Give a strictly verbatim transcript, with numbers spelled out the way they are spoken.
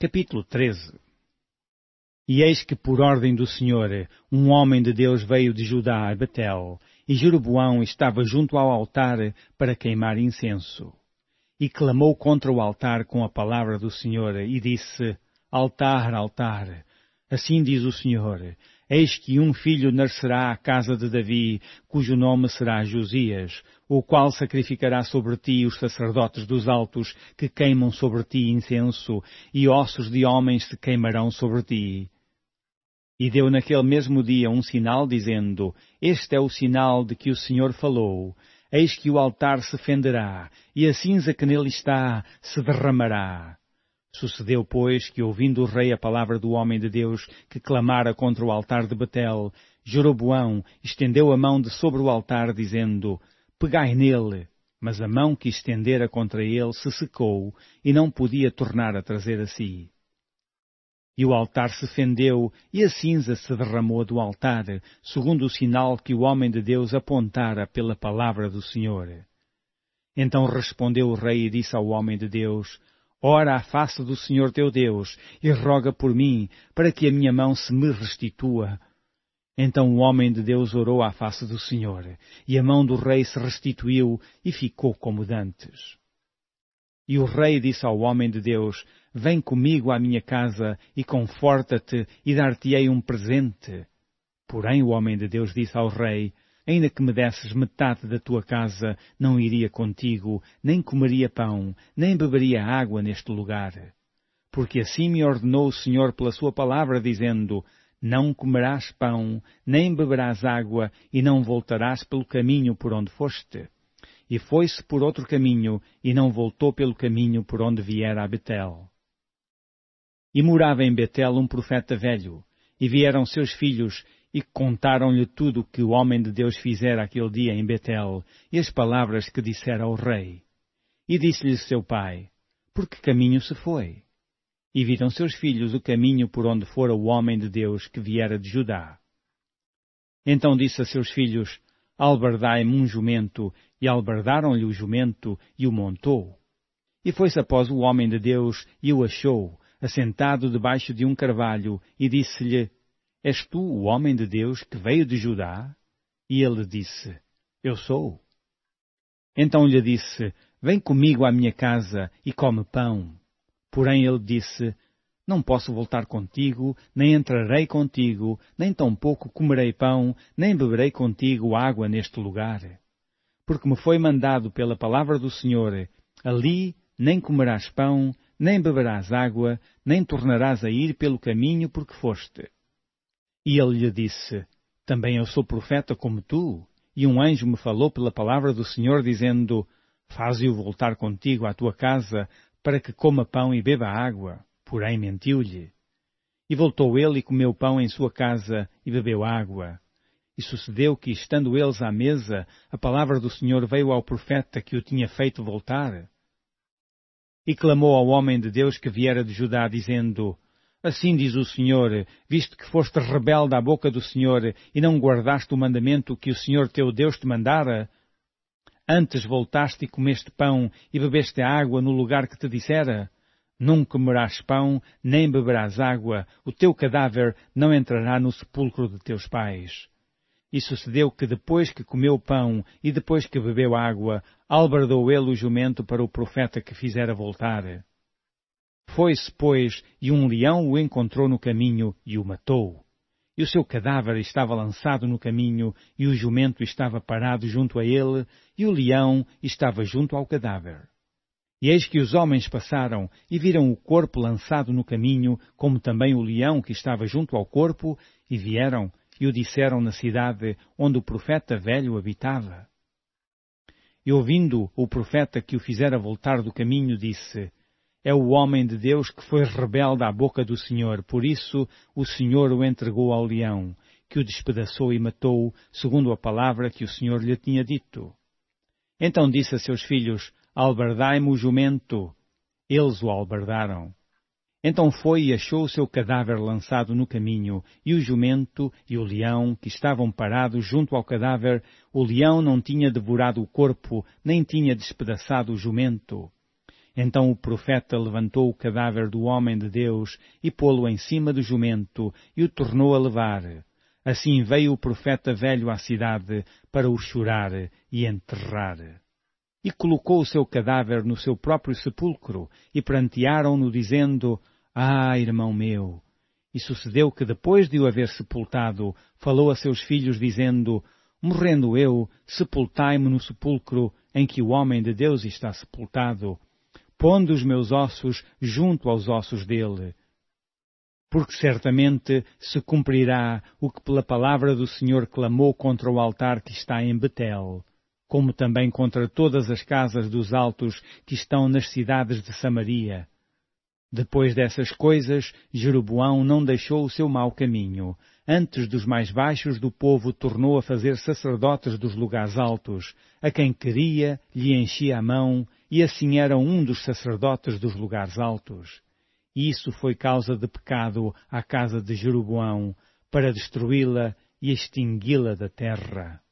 Capítulo treze. E eis que, por ordem do Senhor, um homem de Deus veio de Judá a Betel, e Jeroboão estava junto ao altar para queimar incenso. E clamou contra o altar com a palavra do Senhor, e disse: Altar, altar, assim diz o Senhor, eis que um filho nascerá à casa de Davi, cujo nome será Josias, o qual sacrificará sobre ti os sacerdotes dos altos, que queimam sobre ti incenso, e ossos de homens se queimarão sobre ti. E deu naquele mesmo dia um sinal, dizendo: Este é o sinal de que o Senhor falou. Eis que o altar se fenderá, e a cinza que nele está se derramará. Sucedeu, pois, que, ouvindo o rei a palavra do homem de Deus que clamara contra o altar de Betel, Jeroboão estendeu a mão de sobre o altar, dizendo: Pegai nele. Mas a mão que estendera contra ele se secou, e não podia tornar a trazer a si. E o altar se fendeu, e a cinza se derramou do altar, segundo o sinal que o homem de Deus apontara pela palavra do Senhor. Então respondeu o rei e disse ao homem de Deus: Ora à face do Senhor teu Deus, e roga por mim, para que a minha mão se me restitua. Então o homem de Deus orou à face do Senhor, e a mão do rei se restituiu, e ficou como dantes. E o rei disse ao homem de Deus: Vem comigo à minha casa, e conforta-te, e dar-te-ei um presente. Porém o homem de Deus disse ao rei: Ainda que me desses metade da tua casa, não iria contigo, nem comeria pão, nem beberia água neste lugar. Porque assim me ordenou o Senhor pela sua palavra, dizendo: Não comerás pão, nem beberás água, e não voltarás pelo caminho por onde foste. E foi-se por outro caminho, e não voltou pelo caminho por onde viera a Betel. E morava em Betel um profeta velho, e vieram seus filhos, e contaram-lhe tudo o que o homem de Deus fizera aquele dia em Betel, e as palavras que dissera ao rei. E disse-lhe seu pai: Por que caminho se foi? E viram seus filhos o caminho por onde fora o homem de Deus que viera de Judá. Então disse a seus filhos: Albardai-me um jumento, e albardaram-lhe o jumento, e o montou. E foi-se após o homem de Deus, e o achou, assentado debaixo de um carvalho, e disse-lhe: És tu o homem de Deus que veio de Judá? E ele disse: Eu sou. Então lhe disse: Vem comigo à minha casa e come pão. Porém ele disse: Não posso voltar contigo, nem entrarei contigo, nem tampouco comerei pão, nem beberei contigo água neste lugar. Porque me foi mandado pela palavra do Senhor: Ali nem comerás pão, nem beberás água, nem tornarás a ir pelo caminho por que foste. E ele lhe disse: Também eu sou profeta como tu, e um anjo me falou pela palavra do Senhor, dizendo: Faze-o voltar contigo à tua casa, para que coma pão e beba água. Porém mentiu-lhe. E voltou ele e comeu pão em sua casa, e bebeu água. E sucedeu que, estando eles à mesa, a palavra do Senhor veio ao profeta que o tinha feito voltar. E clamou ao homem de Deus que viera de Judá, dizendo: Assim diz o Senhor, visto que foste rebelde à boca do Senhor, e não guardaste o mandamento que o Senhor teu Deus te mandara, antes voltaste e comeste pão, e bebeste água no lugar que te dissera: Não comerás pão, nem beberás água, o teu cadáver não entrará no sepulcro de teus pais. E sucedeu que, depois que comeu pão e depois que bebeu água, albardou ele o jumento para o profeta que fizera voltar. Foi-se, pois, e um leão o encontrou no caminho e o matou. E o seu cadáver estava lançado no caminho, e o jumento estava parado junto a ele, e o leão estava junto ao cadáver. E eis que os homens passaram, e viram o corpo lançado no caminho, como também o leão que estava junto ao corpo, e vieram e o disseram na cidade onde o profeta velho habitava. E ouvindo o profeta que o fizera voltar do caminho, disse: É o homem de Deus que foi rebelde à boca do Senhor, por isso o Senhor o entregou ao leão, que o despedaçou e matou, segundo a palavra que o Senhor lhe tinha dito. Então disse a seus filhos: Albardai-me o jumento. Eles o albardaram. Então foi e achou o seu cadáver lançado no caminho, e o jumento e o leão, que estavam parados junto ao cadáver, o leão não tinha devorado o corpo, nem tinha despedaçado o jumento. Então o profeta levantou o cadáver do homem de Deus e pô-lo em cima do jumento e o tornou a levar. Assim veio o profeta velho à cidade para o chorar e enterrar. E colocou o seu cadáver no seu próprio sepulcro e prantearam-no dizendo: Ah, irmão meu! E sucedeu que depois de o haver sepultado, falou a seus filhos dizendo: Morrendo eu, sepultai-me no sepulcro em que o homem de Deus está sepultado, pondo os meus ossos junto aos ossos dele. Porque certamente se cumprirá o que pela palavra do Senhor clamou contra o altar que está em Betel, como também contra todas as casas dos altos que estão nas cidades de Samaria. Depois dessas coisas, Jeroboão não deixou o seu mau caminho. Antes dos mais baixos do povo tornou a fazer sacerdotes dos lugares altos. A quem queria, lhe enchia a mão, e assim era um dos sacerdotes dos lugares altos. E isso foi causa de pecado à casa de Jeroboão, para destruí-la e extingui-la da terra.